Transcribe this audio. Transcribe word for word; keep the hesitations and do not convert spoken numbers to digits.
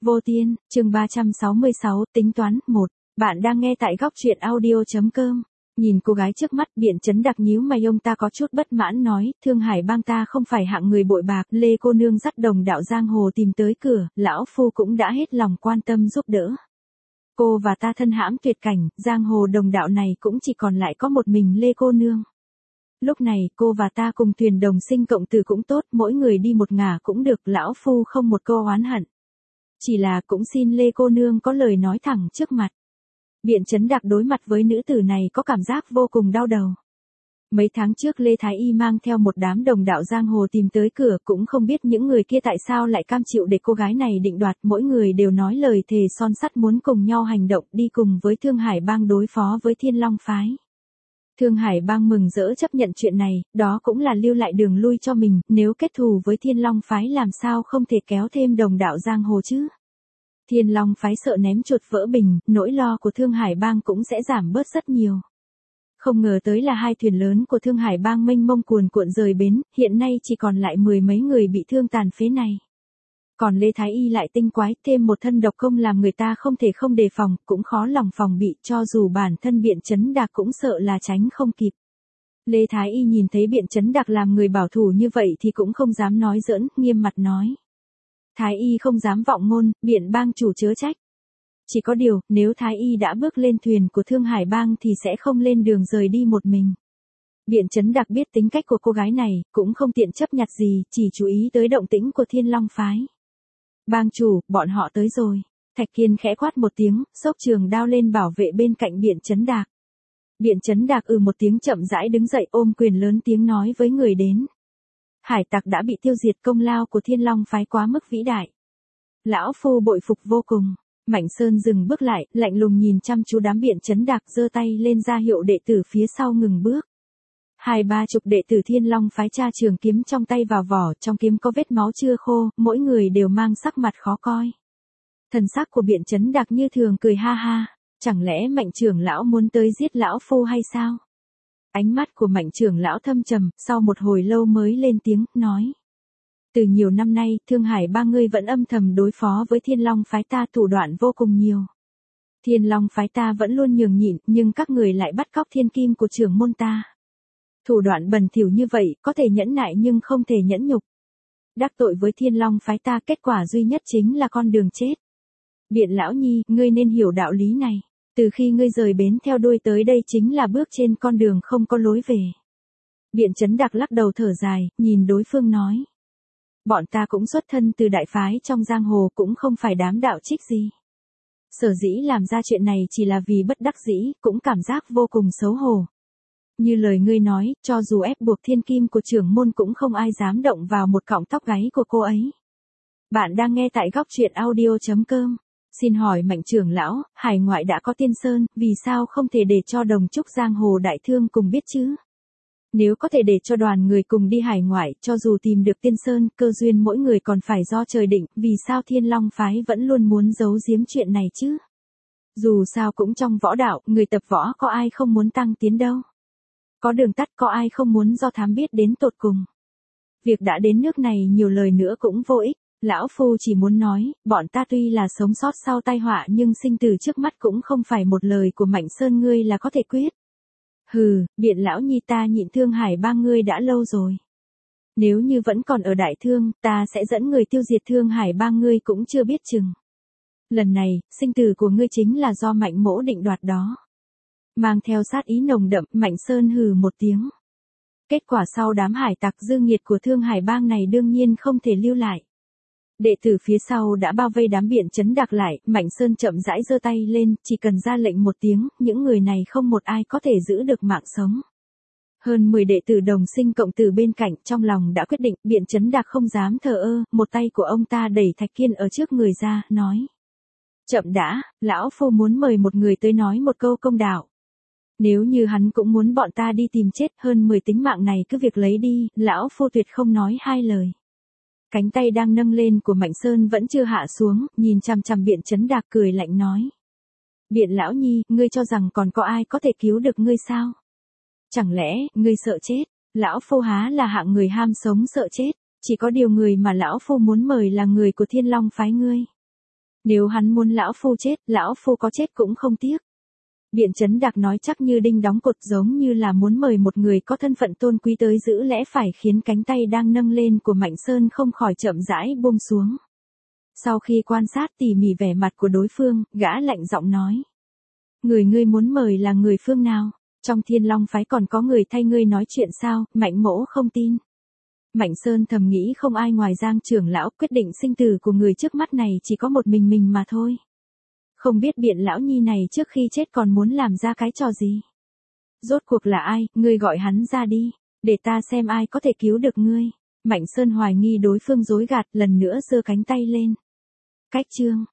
Vô Tiên, chương ba trăm sáu mươi sáu, tính toán, một. Bạn đang nghe tại góc truyện audio.com. Nhìn cô gái trước mắt, Biện Chấn Đặc nhíu mày, ông ta có chút bất mãn nói, Thương Hải Bang ta không phải hạng người bội bạc, Lê cô nương dắt đồng đạo giang hồ tìm tới cửa, lão phu cũng đã hết lòng quan tâm giúp đỡ. Cô và ta thân hãm tuyệt cảnh, giang hồ đồng đạo này cũng chỉ còn lại có một mình Lê cô nương. Lúc này, cô và ta cùng thuyền đồng sinh cộng tử cũng tốt, mỗi người đi một ngả cũng được, lão phu không một câu oán hận. Chỉ là cũng xin Lê cô nương có lời nói thẳng trước mặt. Biện Chấn Đặc đối mặt với nữ tử này có cảm giác vô cùng đau đầu. Mấy tháng trước Lê Thái Y mang theo một đám đồng đạo giang hồ tìm tới cửa, cũng không biết những người kia tại sao lại cam chịu để cô gái này định đoạt, mỗi người đều nói lời thề son sắt muốn cùng nhau hành động đi cùng với Thương Hải Bang đối phó với Thiên Long Phái. Thương Hải Bang mừng rỡ chấp nhận chuyện này, đó cũng là lưu lại đường lui cho mình, nếu kết thù với Thiên Long Phái làm sao không thể kéo thêm đồng đạo giang hồ chứ. Thiên Long Phái sợ ném chuột vỡ bình, nỗi lo của Thương Hải Bang cũng sẽ giảm bớt rất nhiều. Không ngờ tới là hai thuyền lớn của Thương Hải Bang mênh mông cuồn cuộn rời bến, hiện nay chỉ còn lại mười mấy người bị thương tàn phế này. Còn Lê Thái Y lại tinh quái, thêm một thân độc công làm người ta không thể không đề phòng, cũng khó lòng phòng bị, cho dù bản thân Biện Chấn Đặc cũng sợ là tránh không kịp. Lê Thái Y nhìn thấy Biện Chấn Đặc làm người bảo thủ như vậy thì cũng không dám nói giỡn, nghiêm mặt nói. Thái Y không dám vọng ngôn, Biện Bang chủ chớ trách. Chỉ có điều, nếu Thái Y đã bước lên thuyền của Thương Hải Bang thì sẽ không lên đường rời đi một mình. Biện Chấn Đặc biết tính cách của cô gái này, cũng không tiện chấp nhặt gì, chỉ chú ý tới động tĩnh của Thiên Long Phái. Bang chủ, bọn họ tới rồi. Thạch Kiên khẽ quát một tiếng, xốc trường đao lên bảo vệ bên cạnh Biện Chấn Đặc. Biện Chấn Đặc ừ một tiếng chậm rãi đứng dậy ôm quyền lớn tiếng nói với người đến. Hải tặc đã bị tiêu diệt, công lao của Thiên Long Phái quá mức vĩ đại. Lão phu bội phục vô cùng. Mạnh Sơn dừng bước lại, lạnh lùng nhìn chăm chú đám Biện Chấn Đặc, giơ tay lên ra hiệu đệ tử phía sau ngừng bước. Hai ba chục đệ tử Thiên Long Phái tra trường kiếm trong tay vào vỏ, trong kiếm có vết máu chưa khô, mỗi người đều mang sắc mặt khó coi. Thần sắc của Biện Chấn Đặc như thường cười ha ha, chẳng lẽ Mạnh trưởng lão muốn tới giết lão phu hay sao? Ánh mắt của Mạnh trưởng lão thâm trầm, sau một hồi lâu mới lên tiếng, nói. Từ nhiều năm nay, Thương Hải Bang ngươi vẫn âm thầm đối phó với Thiên Long Phái ta, thủ đoạn vô cùng nhiều. Thiên Long Phái ta vẫn luôn nhường nhịn, nhưng các người lại bắt cóc thiên kim của trưởng môn ta. Thủ đoạn bẩn thỉu như vậy, có thể nhẫn nại nhưng không thể nhẫn nhục. Đắc tội với Thiên Long Phái ta, kết quả duy nhất chính là con đường chết. Biện lão nhi, ngươi nên hiểu đạo lý này. Từ khi ngươi rời bến theo đuôi tới đây chính là bước trên con đường không có lối về. Biện Chấn Đặc lắc đầu thở dài, nhìn đối phương nói. Bọn ta cũng xuất thân từ đại phái trong giang hồ, cũng không phải đám đạo trích gì. Sở dĩ làm ra chuyện này chỉ là vì bất đắc dĩ, cũng cảm giác vô cùng xấu hổ. Như lời ngươi nói, cho dù ép buộc thiên kim của trưởng môn cũng không ai dám động vào một cọng tóc gáy của cô ấy. Bạn đang nghe tại góc truyện audio.com. Xin hỏi Mạnh trưởng lão, hải ngoại đã có tiên sơn, vì sao không thể để cho đồng trúc giang hồ đại thương cùng biết chứ? Nếu có thể để cho đoàn người cùng đi hải ngoại, cho dù tìm được tiên sơn, cơ duyên mỗi người còn phải do trời định, vì sao Thiên Long Phái vẫn luôn muốn giấu giếm chuyện này chứ? Dù sao cũng trong võ đạo, người tập võ có ai không muốn tăng tiến đâu. Có đường tắt, có ai không muốn do thám biết đến tột cùng. Việc đã đến nước này nhiều lời nữa cũng vô ích. Lão phu chỉ muốn nói, bọn ta tuy là sống sót sau tai họa nhưng sinh tử trước mắt cũng không phải một lời của Mạnh Sơn ngươi là có thể quyết. Hừ, Biện lão nhi, ta nhịn Thương Hải Bang ngươi đã lâu rồi. Nếu như vẫn còn ở Đại Thương, ta sẽ dẫn người tiêu diệt Thương Hải Bang ngươi cũng chưa biết chừng. Lần này, sinh tử của ngươi chính là do Mạnh mỗ định đoạt đó. Mang theo sát ý nồng đậm, Mạnh Sơn hừ một tiếng. Kết quả sau đám hải tặc dư nghiệt của Thương Hải Bang này đương nhiên không thể lưu lại. Đệ tử phía sau đã bao vây đám Biện Chấn Đặc lại, Mạnh Sơn chậm rãi giơ tay lên, chỉ cần ra lệnh một tiếng, những người này không một ai có thể giữ được mạng sống. Hơn mười đệ tử đồng sinh cộng tử bên cạnh, trong lòng đã quyết định, Biện Chấn Đặc không dám thờ ơ, một tay của ông ta đẩy Thạch Kiên ở trước người ra, nói. Chậm đã, lão phu muốn mời một người tới nói một câu công đạo. Nếu như hắn cũng muốn bọn ta đi tìm chết, hơn mười tính mạng này cứ việc lấy đi, lão phu tuyệt không nói hai lời. Cánh tay đang nâng lên của Mạnh Sơn vẫn chưa hạ xuống, nhìn chằm chằm Biện Chấn Đặc cười lạnh nói. Biện lão nhi, ngươi cho rằng còn có ai có thể cứu được ngươi sao? Chẳng lẽ, ngươi sợ chết? Lão phu há là hạng người ham sống sợ chết, chỉ có điều người mà lão phu muốn mời là người của Thiên Long Phái ngươi. Nếu hắn muốn lão phu chết, lão phu có chết cũng không tiếc. Biện Chấn Đạc nói chắc như đinh đóng cột, giống như là muốn mời một người có thân phận tôn quý tới giữ lẽ phải, khiến cánh tay đang nâng lên của Mạnh Sơn không khỏi chậm rãi buông xuống. Sau khi quan sát tỉ mỉ vẻ mặt của đối phương, gã lạnh giọng nói. Người ngươi muốn mời là người phương nào? Trong Thiên Long phái còn có người thay ngươi nói chuyện sao? Mạnh mỗ không tin. Mạnh Sơn thầm nghĩ không ai ngoài Giang trưởng lão, quyết định sinh tử của người trước mắt này chỉ có một mình mình mà thôi. Không biết Biện lão nhi này trước khi chết còn muốn làm ra cái trò gì? Rốt cuộc là ai, ngươi gọi hắn ra đi, để ta xem ai có thể cứu được ngươi. Mạnh Sơn hoài nghi đối phương dối gạt, lần nữa giơ cánh tay lên. Cách chương